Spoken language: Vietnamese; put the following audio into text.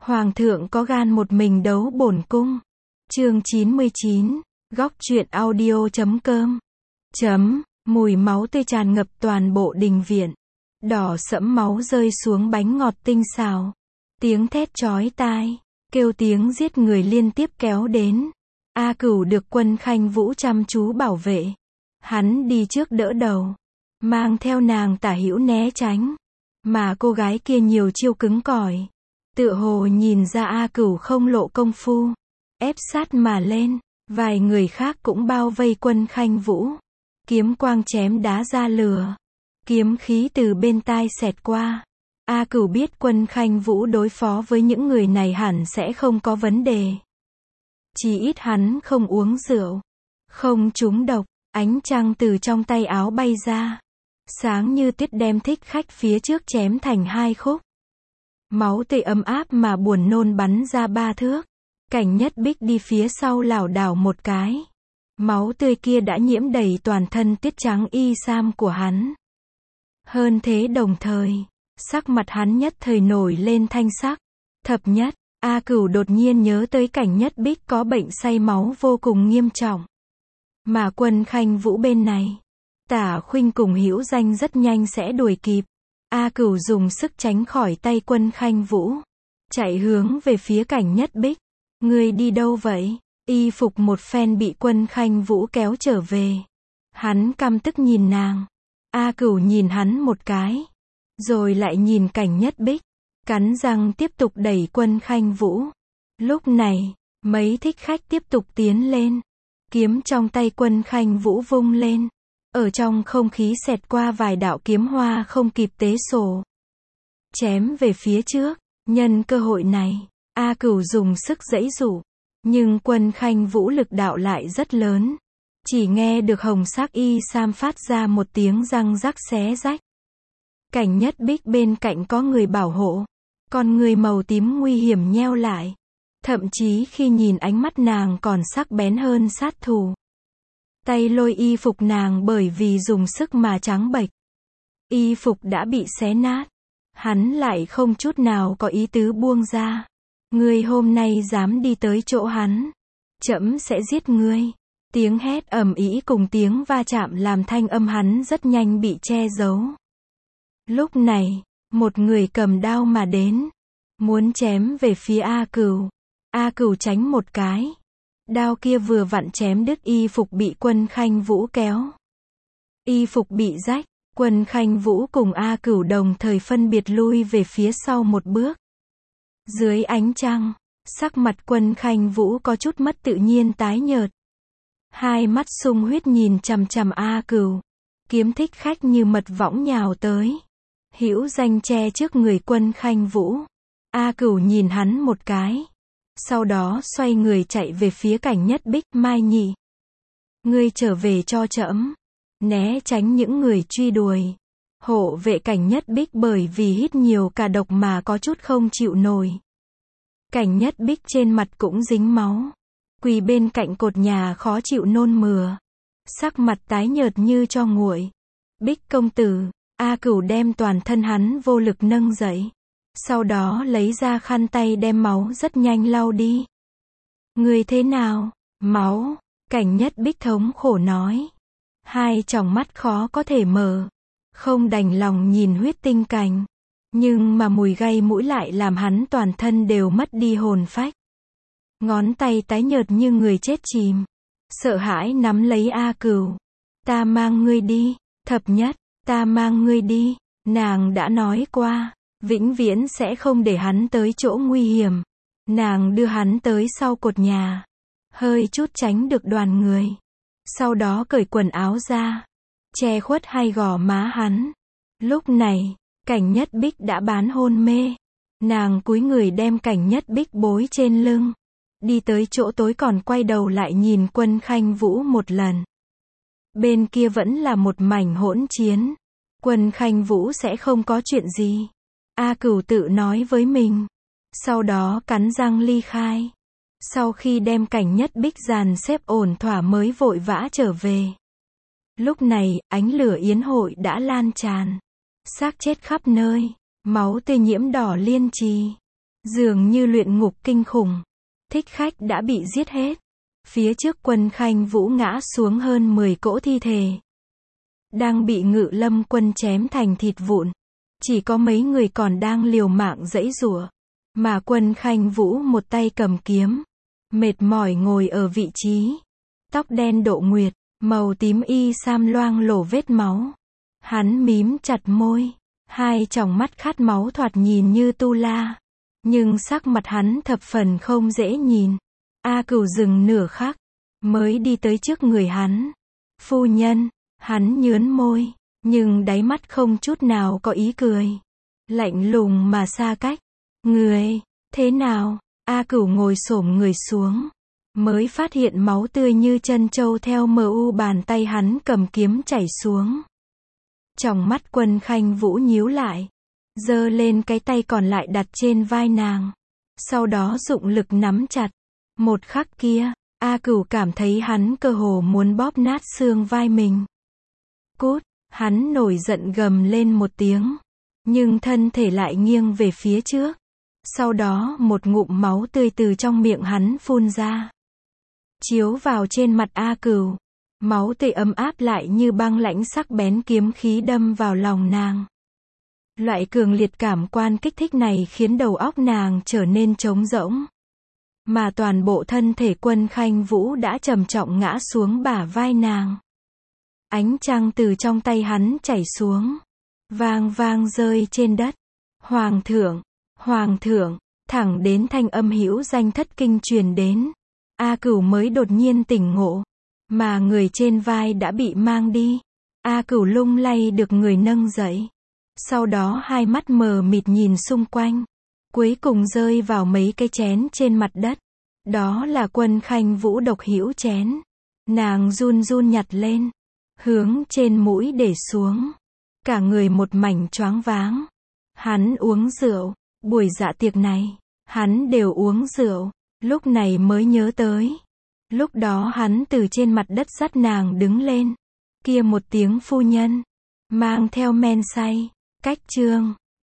Hoàng thượng có gan một mình đấu bổn cung. Chương 99, góc truyện audio.com. Mùi máu tươi tràn ngập toàn bộ đình viện. Đỏ sẫm máu rơi xuống bánh ngọt tinh xào. Tiếng thét chói tai, kêu tiếng giết người liên tiếp kéo đến. A Cửu được Quân Khanh Vũ chăm chú bảo vệ. Hắn đi trước đỡ đầu, mang theo nàng tả hữu né tránh. Mà cô gái kia nhiều chiêu cứng cỏi, tựa hồ nhìn ra A Cửu không lộ công phu, ép sát mà lên. Vài người khác cũng bao vây Quân Khanh Vũ. Kiếm quang chém đá ra lửa, kiếm khí từ bên tai xẹt qua. A Cửu biết Quân Khanh Vũ đối phó với những người này hẳn sẽ không có vấn đề. Chỉ ít hắn không uống rượu, không trúng độc. Ánh trăng từ trong tay áo bay ra, sáng như tuyết đem thích khách phía trước chém thành hai khúc. Máu tươi ấm áp mà buồn nôn bắn ra 3 thước. Cảnh Nhất Bích đi phía sau lảo đảo một cái. Máu tươi kia đã nhiễm đầy toàn thân tuyết trắng y sam của hắn. Hơn thế đồng thời, sắc mặt hắn nhất thời nổi lên thanh sắc. Thập nhất, A Cửu đột nhiên nhớ tới Cảnh Nhất Bích có bệnh say máu vô cùng nghiêm trọng. Mà Quân Khanh Vũ bên này, Tả Khuynh cùng Hữu Danh rất nhanh sẽ đuổi kịp. A Cửu dùng sức tránh khỏi tay Quân Khanh Vũ, chạy hướng về phía Cảnh Nhất Bích. Ngươi đi đâu vậy? Y phục một phen bị Quân Khanh Vũ kéo trở về. Hắn căm tức nhìn nàng. A Cửu nhìn hắn một cái, rồi lại nhìn Cảnh Nhất Bích, cắn răng tiếp tục đẩy Quân Khanh Vũ. Lúc này, mấy thích khách tiếp tục tiến lên. Kiếm trong tay Quân Khanh Vũ vung lên, ở trong không khí xẹt qua vài đạo kiếm hoa không kịp tế sổ, chém về phía trước. Nhân cơ hội này, A Cửu dùng sức giãy giụa, nhưng Quân Khanh Vũ lực đạo lại rất lớn. Chỉ nghe được hồng sắc y sam phát ra một tiếng răng rắc xé rách. Cảnh Nhất Bích bên cạnh có người bảo hộ, con người màu tím nguy hiểm nheo lại. Thậm chí khi nhìn ánh mắt nàng còn sắc bén hơn sát thủ. Tay lôi y phục nàng bởi vì dùng sức mà trắng bệch. Y phục đã bị xé nát. Hắn lại không chút nào có ý tứ buông ra. Ngươi hôm nay dám đi tới chỗ hắn, trẫm sẽ giết ngươi. Tiếng hét ầm ĩ cùng tiếng va chạm làm thanh âm hắn rất nhanh bị che giấu. Lúc này, một người cầm đao mà đến, muốn chém về phía A Cửu. A Cửu tránh một cái. Đao kia vừa vặn chém đứt y phục bị Quân Khanh Vũ kéo. Y phục bị rách, Quân Khanh Vũ cùng A Cửu đồng thời phân biệt lui về phía sau một bước. Dưới ánh trăng, sắc mặt Quân Khanh Vũ có chút mất tự nhiên tái nhợt. Hai mắt sung huyết nhìn chằm chằm A Cửu. Kiếm thích khách như mật võng nhào tới. Hữu Danh che trước người Quân Khanh Vũ. A Cửu nhìn hắn một cái. Sau đó xoay người chạy về phía Cảnh Nhất Bích. Mai Nhị, ngươi trở về cho trẫm. Né tránh những người truy đuổi. Hộ vệ Cảnh Nhất Bích bởi vì hít nhiều cả độc mà có chút không chịu nổi. Cảnh Nhất Bích trên mặt cũng dính máu, quỳ bên cạnh cột nhà khó chịu nôn mửa, sắc mặt tái nhợt như tro nguội. Bích công tử. A Cửu đem toàn thân hắn vô lực nâng dậy. Sau đó lấy ra khăn tay đem máu rất nhanh lau đi. Ngươi thế nào? Máu. Cảnh Nhất Bích thống khổ nói. Hai tròng mắt khó có thể mở. Không đành lòng nhìn huyết tinh cảnh. Nhưng mà mùi gây mũi lại làm hắn toàn thân đều mất đi hồn phách. Ngón tay tái nhợt như người chết chìm. Sợ hãi nắm lấy A Cửu. Ta mang ngươi đi. Thập nhất, ta mang ngươi đi. Nàng đã nói qua, vĩnh viễn sẽ không để hắn tới chỗ nguy hiểm. Nàng đưa hắn tới sau cột nhà, hơi chút tránh được đoàn người. Sau đó cởi quần áo ra, che khuất hai gò má hắn. Lúc này, Cảnh Nhất Bích đã bán hôn mê. Nàng cúi người đem Cảnh Nhất Bích bối trên lưng, đi tới chỗ tối còn quay đầu lại nhìn Quân Khanh Vũ một lần. Bên kia vẫn là một mảnh hỗn chiến. Quân Khanh Vũ sẽ không có chuyện gì. A Cửu tự nói với mình. Sau đó cắn răng ly khai. Sau khi đem Cảnh Nhất Bích dàn xếp ổn thỏa mới vội vã trở về. Lúc này, ánh lửa yến hội đã lan tràn. Xác chết khắp nơi. Máu tươi nhiễm đỏ liên trì. Dường như luyện ngục kinh khủng. Thích khách đã bị giết hết. Phía trước Quân Khanh Vũ ngã xuống hơn 10 cỗ thi thể. Đang bị Ngự Lâm quân chém thành thịt vụn. Chỉ có mấy người còn đang liều mạng giãy giụa. Mà Quân Khanh Vũ một tay cầm kiếm. Mệt mỏi ngồi ở vị trí. Tóc đen độ nguyệt, màu tím y sam loang lổ vết máu. Hắn mím chặt môi. Hai tròng mắt khát máu thoạt nhìn như tu la. Nhưng sắc mặt hắn thập phần không dễ nhìn. A Cửu dừng nửa khắc. Mới đi tới trước người hắn. Phu nhân, hắn nhướn môi. Nhưng đáy mắt không chút nào có ý cười. Lạnh lùng mà xa cách. Người, thế nào? A Cửu ngồi xổm người xuống. Mới phát hiện máu tươi như chân trâu theo mu bàn tay hắn cầm kiếm chảy xuống. Tròng mắt Quân Khanh Vũ nhíu lại. Giơ lên cái tay còn lại đặt trên vai nàng. Sau đó dụng lực nắm chặt. Một khắc kia, A Cửu cảm thấy hắn cơ hồ muốn bóp nát xương vai mình. Cút, hắn nổi giận gầm lên một tiếng. Nhưng thân thể lại nghiêng về phía trước. Sau đó một ngụm máu tươi từ trong miệng hắn phun ra. Chiếu vào trên mặt A Cửu. Máu tươi ấm áp lại như băng lãnh sắc bén kiếm khí đâm vào lòng nàng. Loại cường liệt cảm quan kích thích này khiến đầu óc nàng trở nên trống rỗng. Mà toàn bộ thân thể Quân Khanh Vũ đã trầm trọng ngã xuống bả vai nàng. Ánh trăng từ trong tay hắn chảy xuống. Vang vang rơi trên đất. Hoàng thượng, thẳng đến thanh âm hữu danh thất kinh truyền đến. A Cửu mới đột nhiên tỉnh ngộ. Mà người trên vai đã bị mang đi. A Cửu lung lay được người nâng dậy. Sau đó hai mắt mờ mịt nhìn xung quanh. Cuối cùng rơi vào mấy cái chén trên mặt đất. Đó là Quân Khanh Vũ độc hữu chén. Nàng run run nhặt lên. Hướng trên mũi để xuống. Cả người một mảnh choáng váng. Hắn uống rượu. Buổi dạ tiệc này, hắn đều uống rượu. Lúc này mới nhớ tới. Lúc đó hắn từ trên mặt đất dắt nàng đứng lên. Kia một tiếng phu nhân. Mang theo men say. Cách chương